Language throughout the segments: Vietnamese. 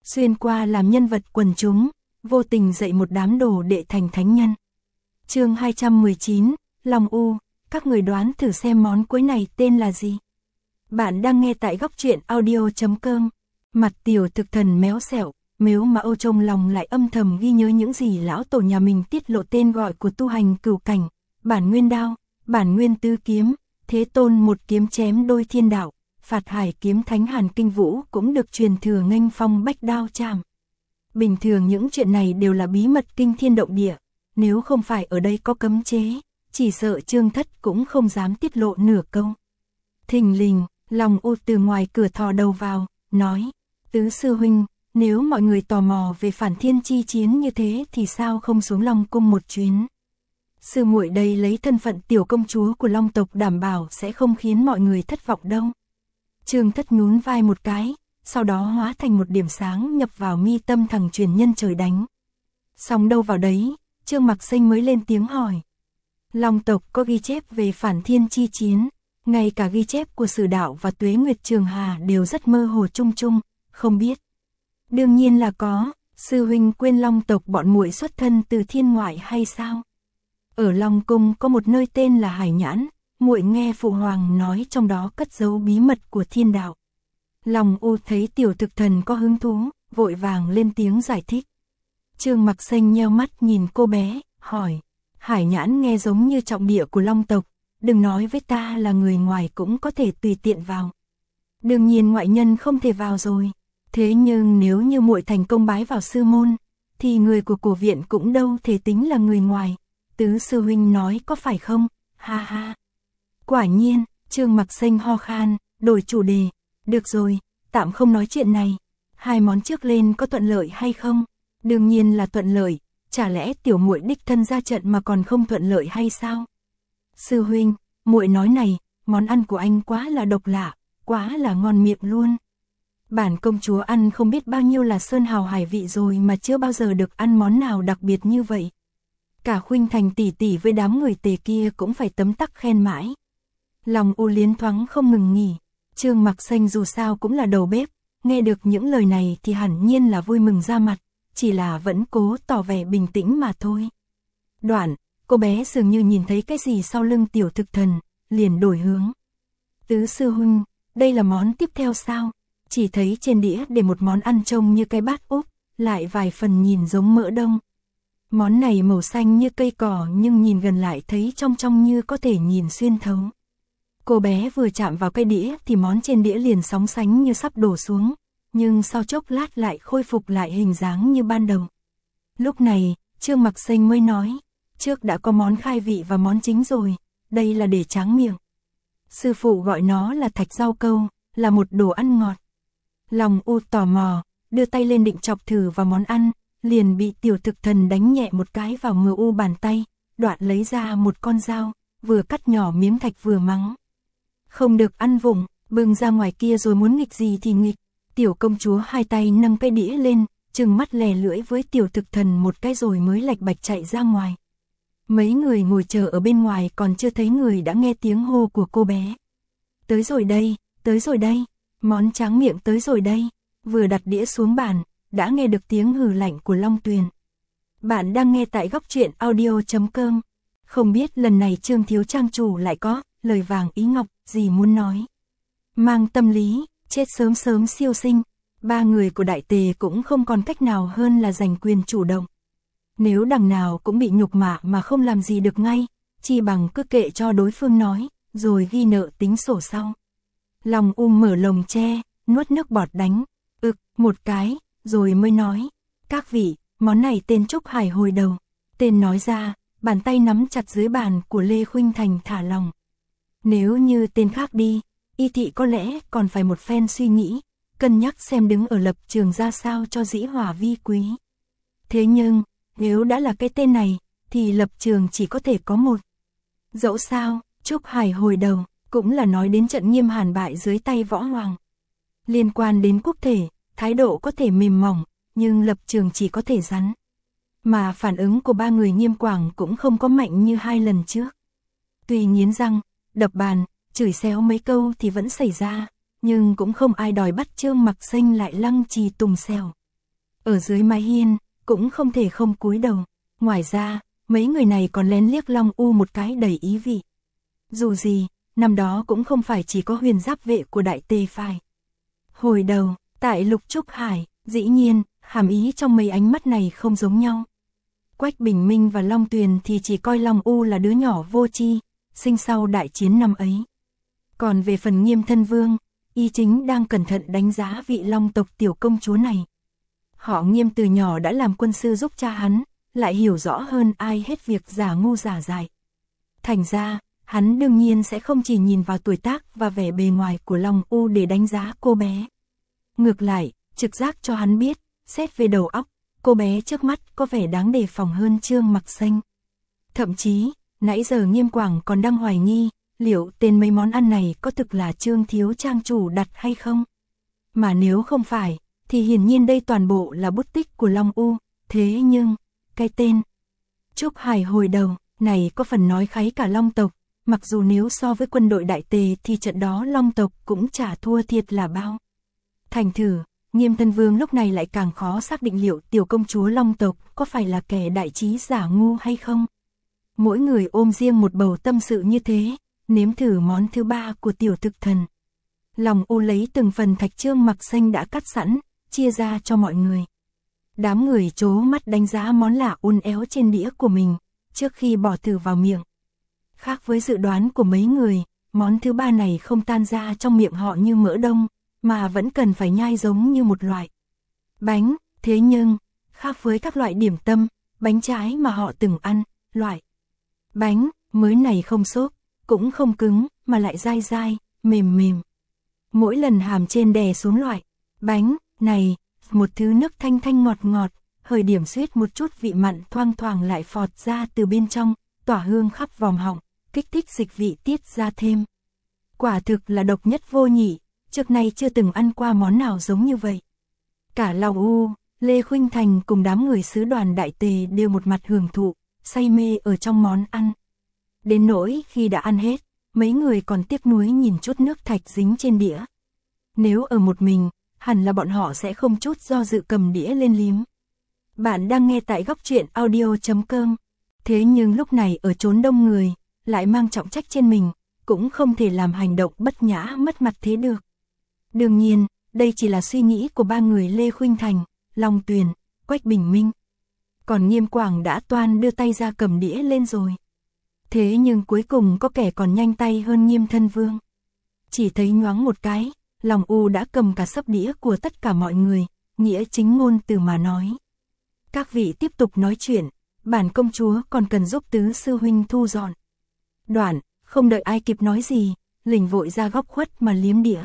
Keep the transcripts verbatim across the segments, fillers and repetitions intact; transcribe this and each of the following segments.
xuyên qua làm nhân vật quần chúng, vô tình dạy một đám đồ đệ thành thánh nhân. Chương hai trăm mười chín, Long U, các người đoán thử xem món cuối này tên là gì? Bạn đang nghe tại góc truyện audio chấm com. Mặt tiểu thực thần méo xẹo, nếu mà Âu trong lòng lại âm thầm ghi nhớ những gì lão tổ nhà mình tiết lộ tên gọi của tu hành cửu cảnh, bản nguyên đao, bản nguyên tứ kiếm, thế tôn một kiếm chém đôi thiên đạo, phạt hải kiếm thánh hàn kinh vũ cũng được truyền thừa nghênh phong bách đao chạm. Bình thường những chuyện này đều là bí mật kinh thiên động địa, nếu không phải ở đây có cấm chế, chỉ sợ Trương Thất cũng không dám tiết lộ nửa câu. Thình lình, Long U từ ngoài cửa thò đầu vào, nói, tứ sư huynh, nếu mọi người tò mò về phản thiên chi chiến như thế thì sao không xuống Long cung một chuyến? Sư muội đây lấy thân phận tiểu công chúa của Long tộc đảm bảo sẽ không khiến mọi người thất vọng đâu. Trương Thất nhún vai một cái, sau đó hóa thành một điểm sáng nhập vào mi tâm thằng truyền nhân trời đánh. Xong đâu vào đấy, Trương Mặc Sinh mới lên tiếng hỏi. Long tộc có ghi chép về phản thiên chi chiến, ngay cả ghi chép của Sử Đạo và Tuế Nguyệt Trường Hà đều rất mơ hồ chung chung, không biết. Đương nhiên là có, sư huynh quên Long tộc bọn muội xuất thân từ thiên ngoại hay sao? Ở Long cung có một nơi tên là Hải Nhãn, muội nghe phụ hoàng nói trong đó cất giấu bí mật của thiên đạo. Long U thấy tiểu thực thần có hứng thú, vội vàng lên tiếng giải thích. Trương Mặc Sinh nheo mắt nhìn cô bé, hỏi, Hải Nhãn nghe giống như trọng địa của Long tộc, đừng nói với ta là người ngoài cũng có thể tùy tiện vào. Đương nhiên ngoại nhân không thể vào rồi, thế nhưng nếu như muội thành công bái vào sư môn, thì người của cổ viện cũng đâu thể tính là người ngoài. Tứ sư huynh nói có phải không? Ha ha. Quả nhiên, Trương Mặc Sinh ho khan, đổi chủ đề. Được rồi, tạm không nói chuyện này. Hai món trước lên có thuận lợi hay không? Đương nhiên là thuận lợi, chả lẽ tiểu muội đích thân ra trận mà còn không thuận lợi hay sao? Sư huynh, muội nói này, món ăn của anh quá là độc lạ, quá là ngon miệng luôn. Bản công chúa ăn không biết bao nhiêu là sơn hào hải vị rồi mà chưa bao giờ được ăn món nào đặc biệt như vậy. Cả Khuynh Thành tỷ tỷ với đám người tề kia cũng phải tấm tắc khen mãi. Lòng U liến thoáng không ngừng nghỉ. Trương Mặc Sinh dù sao cũng là đầu bếp, nghe được những lời này thì hẳn nhiên là vui mừng ra mặt, chỉ là vẫn cố tỏ vẻ bình tĩnh mà thôi. Đoạn, cô bé dường như nhìn thấy cái gì sau lưng tiểu thực thần, liền đổi hướng. Tứ sư huynh, đây là món tiếp theo sao? Chỉ thấy trên đĩa để một món ăn trông như cái bát úp, lại vài phần nhìn giống mỡ đông. Món này màu xanh như cây cỏ nhưng nhìn gần lại thấy trong trong như có thể nhìn xuyên thấu. Cô bé vừa chạm vào cây đĩa thì món trên đĩa liền sóng sánh như sắp đổ xuống, nhưng sau chốc lát lại khôi phục lại hình dáng như ban đầu. Lúc này, Trương Mặc Sinh mới nói, trước đã có món khai vị và món chính rồi, đây là để tráng miệng. Sư phụ gọi nó là thạch rau câu, là một đồ ăn ngọt. Lòng U tò mò, đưa tay lên định chọc thử vào món ăn, liền bị tiểu thực thần đánh nhẹ một cái vào mờ u bàn tay, đoạn lấy ra một con dao, vừa cắt nhỏ miếng thạch vừa mắng. Không được ăn vụng, bưng ra ngoài kia rồi muốn nghịch gì thì nghịch. Tiểu công chúa hai tay nâng cái đĩa lên, trừng mắt lè lưỡi với tiểu thực thần một cái rồi mới lạch bạch chạy ra ngoài. Mấy người ngồi chờ ở bên ngoài còn chưa thấy người đã nghe tiếng hô của cô bé. Tới rồi đây, tới rồi đây, món tráng miệng tới rồi đây. Vừa đặt đĩa xuống bàn, đã nghe được tiếng hừ lạnh của Long Tuyền. Bạn đang nghe tại góc truyện audio chấm com. Không biết lần này Trương thiếu trang chủ lại có lời vàng ý ngọc gì muốn nói. Mang tâm lý, chết sớm sớm siêu sinh, ba người của đại tề cũng không còn cách nào hơn là giành quyền chủ động. Nếu đằng nào cũng bị nhục mạ mà không làm gì được ngay, chi bằng cứ kệ cho đối phương nói, rồi ghi nợ tính sổ sau. Lòng Um mở lồng tre, nuốt nước bọt đánh, ực một cái, rồi mới nói, các vị, món này tên Trúc Hải hồi đầu. Tên nói ra, bàn tay nắm chặt dưới bàn của Lê Khuynh Thành thả lòng. Nếu như tên khác đi, y thị có lẽ còn phải một phen suy nghĩ, cân nhắc xem đứng ở lập trường ra sao cho dĩ hòa vi quý. Thế nhưng, nếu đã là cái tên này, thì lập trường chỉ có thể có một. Dẫu sao, Trúc Hải hồi đầu, cũng là nói đến trận Nghiêm Hàn bại dưới tay Võ Hoàng. Liên quan đến quốc thể, thái độ có thể mềm mỏng, nhưng lập trường chỉ có thể rắn. Mà phản ứng của ba người Nghiêm Quảng cũng không có mạnh như hai lần trước. Tuy nghiến răng, đập bàn, chửi xéo mấy câu thì vẫn xảy ra, nhưng cũng không ai đòi bắt Trương Mặc Sinh lại lăng trì tùng xèo. ở dưới mái hiên, cũng không thể không cúi đầu. Ngoài ra, mấy người này còn lén liếc Long U một cái đầy ý vị. Dù gì, năm đó cũng không phải chỉ có huyền giáp vệ của Đại Tề phải. Hồi đầu, tại Lục Trúc Hải, dĩ nhiên, hàm ý trong mấy ánh mắt này không giống nhau. Quách Bình Minh và Long Tuyền thì chỉ coi Long U là đứa nhỏ vô tri, sinh sau đại chiến năm ấy. Còn về phần Nghiêm Thân Vương, y chính đang cẩn thận đánh giá vị Long tộc tiểu công chúa này. Họ Nghiêm từ nhỏ đã làm quân sư giúp cha hắn, lại hiểu rõ hơn ai hết việc giả ngu giả dại. Thành ra, hắn đương nhiên sẽ không chỉ nhìn vào tuổi tác và vẻ bề ngoài của Long U để đánh giá cô bé. Ngược lại, trực giác cho hắn biết, xét về đầu óc, cô bé trước mắt có vẻ đáng đề phòng hơn Trương Mặc Xanh. Thậm chí, nãy giờ Nghiêm Quảng còn đang hoài nghi, liệu tên mấy món ăn này có thực là Trương thiếu trang chủ đặt hay không? Mà nếu không phải, thì hiển nhiên đây toàn bộ là bút tích của Long U, thế nhưng, cái tên Trúc Hải hồi đầu, này có phần nói kháy cả Long tộc, mặc dù nếu so với quân đội Đại Tề thì trận đó Long tộc cũng chả thua thiệt là bao. Thành thử, Nghiêm Thân Vương lúc này lại càng khó xác định liệu tiểu công chúa Long tộc có phải là kẻ đại trí giả ngu hay không. Mỗi người ôm riêng một bầu tâm sự như thế, nếm thử món thứ ba của tiểu thực thần. Long U lấy từng phần thạch Trương Mặc Xanh đã cắt sẵn, chia ra cho mọi người. Đám người trố mắt đánh giá món lạ uốn éo trên đĩa của mình, trước khi bỏ thử vào miệng. Khác với dự đoán của mấy người, món thứ ba này không tan ra trong miệng họ như mỡ đông, mà vẫn cần phải nhai giống như một loại bánh. Thế nhưng, khác với các loại điểm tâm, bánh trái mà họ từng ăn, loại bánh mới này không xốp, cũng không cứng, mà lại dai dai, mềm mềm. Mỗi lần hàm trên đè xuống loại bánh này, một thứ nước thanh thanh ngọt ngọt, hơi điểm xuyết một chút vị mặn thoang thoảng lại phọt ra từ bên trong, tỏa hương khắp vòm họng, kích thích dịch vị tiết ra thêm. Quả thực là độc nhất vô nhị, trước nay chưa từng ăn qua món nào giống như vậy. Cả Long U, Lê Khuynh Thành cùng đám người sứ đoàn Đại Tề đều một mặt hưởng thụ, say mê ở trong món ăn. Đến nỗi khi đã ăn hết, mấy người còn tiếc nuối nhìn chút nước thạch dính trên đĩa. Nếu ở một mình, hẳn là bọn họ sẽ không chút do dự cầm đĩa lên liếm. Bạn đang nghe tại góc truyện audio chấm com. Thế nhưng lúc này ở chốn đông người, lại mang trọng trách trên mình, cũng không thể làm hành động bất nhã mất mặt thế được. Đương nhiên, đây chỉ là suy nghĩ của ba người Lê Khuynh Thành, Long Tuyền, Quách Bình Minh. Còn Nghiêm Quảng đã toan đưa tay ra cầm đĩa lên rồi. Thế nhưng cuối cùng có kẻ còn nhanh tay hơn Nghiêm Thân Vương. Chỉ thấy nhoáng một cái, Long U đã cầm cả sấp đĩa của tất cả mọi người, nghĩa chính ngôn từ mà nói. Các vị tiếp tục nói chuyện, bản công chúa còn cần giúp tứ sư huynh thu dọn. Đoạn, không đợi ai kịp nói gì, lỉnh vội ra góc khuất mà liếm đĩa.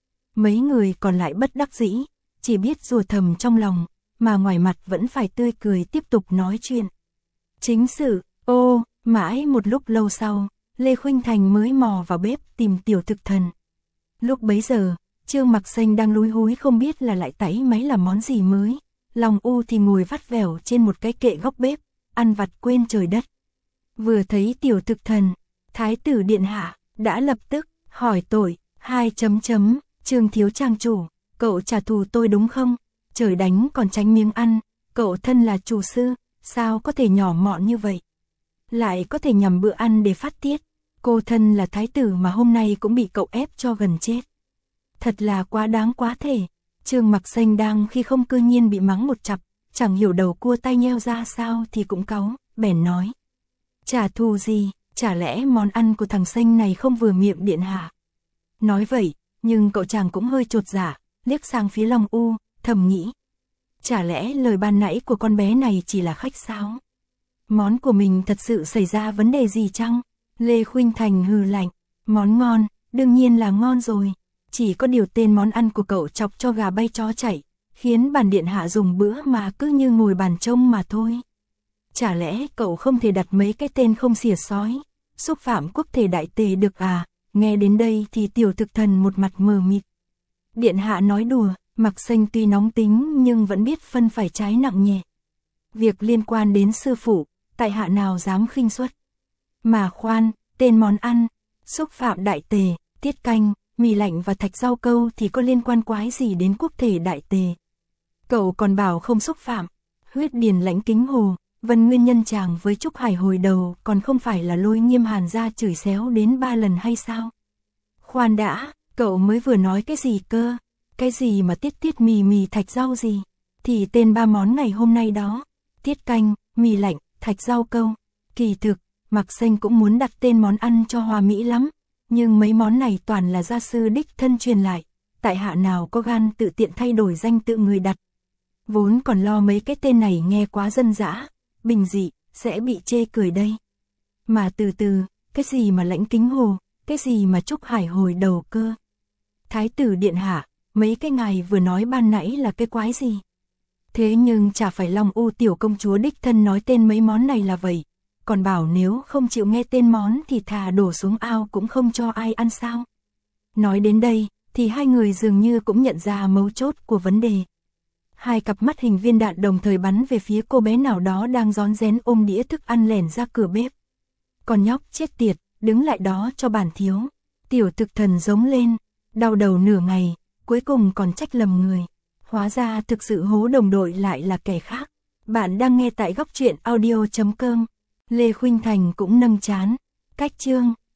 Mấy người còn lại bất đắc dĩ, chỉ biết rủa thầm trong lòng, mà ngoài mặt vẫn phải tươi cười tiếp tục nói chuyện. Chính sự, ô, mãi một lúc lâu sau, Lê Khuynh Thành mới mò vào bếp tìm tiểu thực thần. Lúc bấy giờ, Trương Mặc Xanh đang lúi húi không biết là lại tẩy máy làm món gì mới. Long U thì ngồi vắt vẻo trên một cái kệ góc bếp, ăn vặt quên trời đất. Vừa thấy tiểu thực thần, Thái tử điện hạ, đã lập tức hỏi tội, hai chấm chấm, Trương thiếu trang chủ, cậu trả thù tôi đúng không? Trời đánh còn tránh miếng ăn, cậu thân là chủ sư, sao có thể nhỏ mọn như vậy? Lại có thể nhằm bữa ăn để phát tiết, cô thân là thái tử mà hôm nay cũng bị cậu ép cho gần chết. Thật là quá đáng quá thể. Trương Mặc Xanh đang khi không cư nhiên bị mắng một chặp, chẳng hiểu đầu cua tay nheo ra sao thì cũng cáu, bèn nói. Trả thù gì, chả lẽ món ăn của thằng Xanh này không vừa miệng điện hạ? Nói vậy, nhưng cậu chàng cũng hơi chột dạ, liếc sang phía Long U, thầm nghĩ. Chả lẽ lời ban nãy của con bé này chỉ là khách sáo? Món của mình thật sự xảy ra vấn đề gì chăng? Lê Khuynh Thành hừ lạnh, món ngon, đương nhiên là ngon rồi. Chỉ có điều tên món ăn của cậu chọc cho gà bay chó chạy, khiến bản điện hạ dùng bữa mà cứ như ngồi bàn trông mà thôi. Chả lẽ cậu không thể đặt mấy cái tên không xỉa xói, xúc phạm quốc thể Đại Tề được à? Nghe đến đây thì tiểu thực thần một mặt mờ mịt. Điện hạ nói đùa, Mặc Xanh tuy nóng tính nhưng vẫn biết phân phải trái nặng nhẹ. Việc liên quan đến sư phụ, tại hạ nào dám khinh suất. Mà khoan, tên món ăn, xúc phạm Đại Tề, tiết canh, mì lạnh và thạch rau câu thì có liên quan quái gì đến quốc thể Đại Tề? Cậu còn bảo không xúc phạm. Huyết điền lãnh kính hồ, Vân nguyên nhân chàng với Trúc Hải hồi đầu còn không phải là Lôi Nghiêm Hàn ra chửi xéo đến ba lần hay sao? Khoan đã, cậu mới vừa nói cái gì cơ? Cái gì mà tiết tiết mì mì thạch rau gì? Thì tên ba món ngày hôm nay đó. Tiết canh, mì lạnh, thạch rau câu. Kỳ thực, Mạc Xanh cũng muốn đặt tên món ăn cho hòa mỹ lắm. Nhưng mấy món này toàn là gia sư đích thân truyền lại. Tại hạ nào có gan tự tiện thay đổi danh tự người đặt. Vốn còn lo mấy cái tên này nghe quá dân dã, bình dị, sẽ bị chê cười đây. Mà từ từ, cái gì mà lãnh kính hồ, cái gì mà Trúc Hải hồi đầu cơ. Thái tử điện hạ, mấy cái ngài vừa nói ban nãy là cái quái gì? Thế nhưng chả phải Long U tiểu công chúa đích thân nói tên mấy món này là vậy. Còn bảo nếu không chịu nghe tên món thì thà đổ xuống ao cũng không cho ai ăn sao. Nói đến đây, thì hai người dường như cũng nhận ra mấu chốt của vấn đề. Hai cặp mắt hình viên đạn đồng thời bắn về phía cô bé nào đó đang rón rén ôm đĩa thức ăn lẻn ra cửa bếp. Con nhóc chết tiệt, đứng lại đó cho bản thiếu. Tiểu thực thần giống lên, đau đầu nửa ngày, cuối cùng còn trách lầm người. Hóa ra thực sự hố đồng đội lại là kẻ khác. Bạn đang nghe tại góc truyện audio chấm com. Lê Khuynh Thành cũng nâng chán. Cách chương